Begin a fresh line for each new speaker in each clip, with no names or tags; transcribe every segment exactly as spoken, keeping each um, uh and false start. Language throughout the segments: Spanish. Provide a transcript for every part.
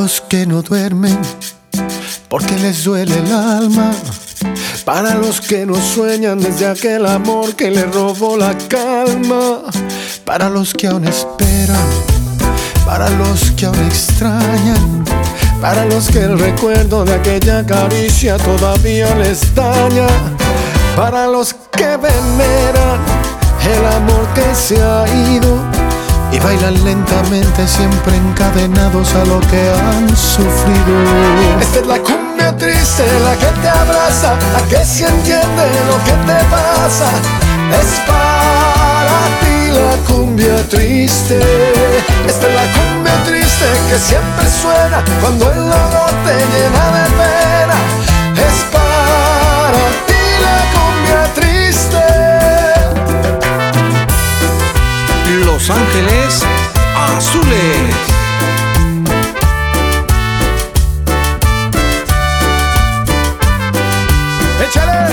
los que no duermen porque les duele el alma, para los que no sueñan desde aquel amor que les robó la calma, para los que aún esperan, para los que aún extrañan, para los que el recuerdo de aquella caricia todavía les daña, para los que veneran el amor que se ha ido y bailan lentamente siempre encadenados a lo que han sufrido. Esta es la cumbia triste, la que te abraza, la que sí entiende lo que te pasa. Es para ti la cumbia triste. Esta es la cumbia triste que siempre suena cuando el dolor te llena de pena. Es para ti la cumbia triste.
Los Ángeles Azules.
¡Échale!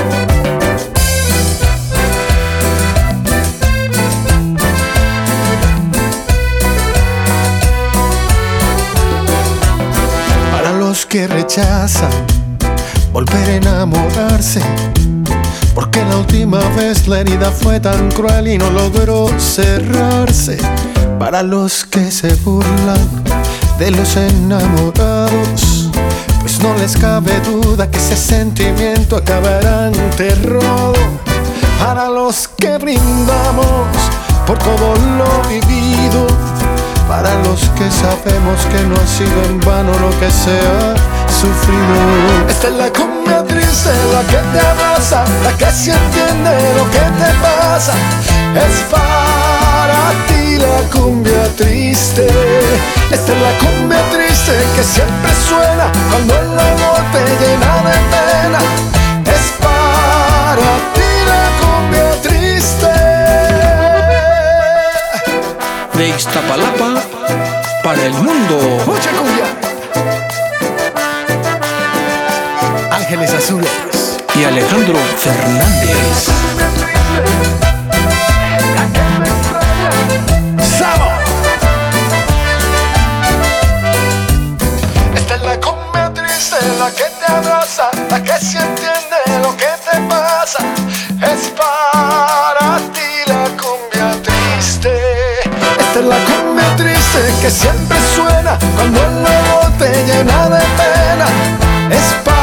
Para los que rechazan volver a enamorarse, porque la última vez la herida fue tan cruel y no logró cerrarse. Para los que se burlan de los enamorados, pues no les cabe duda que ese sentimiento acabará en terror. Para los que brindamos por todo lo vivido, para los que sabemos que no ha sido en vano lo que se ha sufrido. Esta es la cumbia triste, la que te abraza, la que sí entiende lo que te pasa. Es para ti la cumbia triste. Esta es la cumbia triste que siempre suena cuando el amor te llena de pena. Es para ti la cumbia triste.
De Iztapalapa para el mundo.
Mucha cumbia. Ángeles Azules
Y Alejandro Fernández.
¡Sabo! Esta es la cumbia triste, la que te abraza, la que sí entiende lo que te pasa. Es para ti la cumbia triste. Esta es la cumbia triste que siempre suena cuando el amor te llena de pena. Es para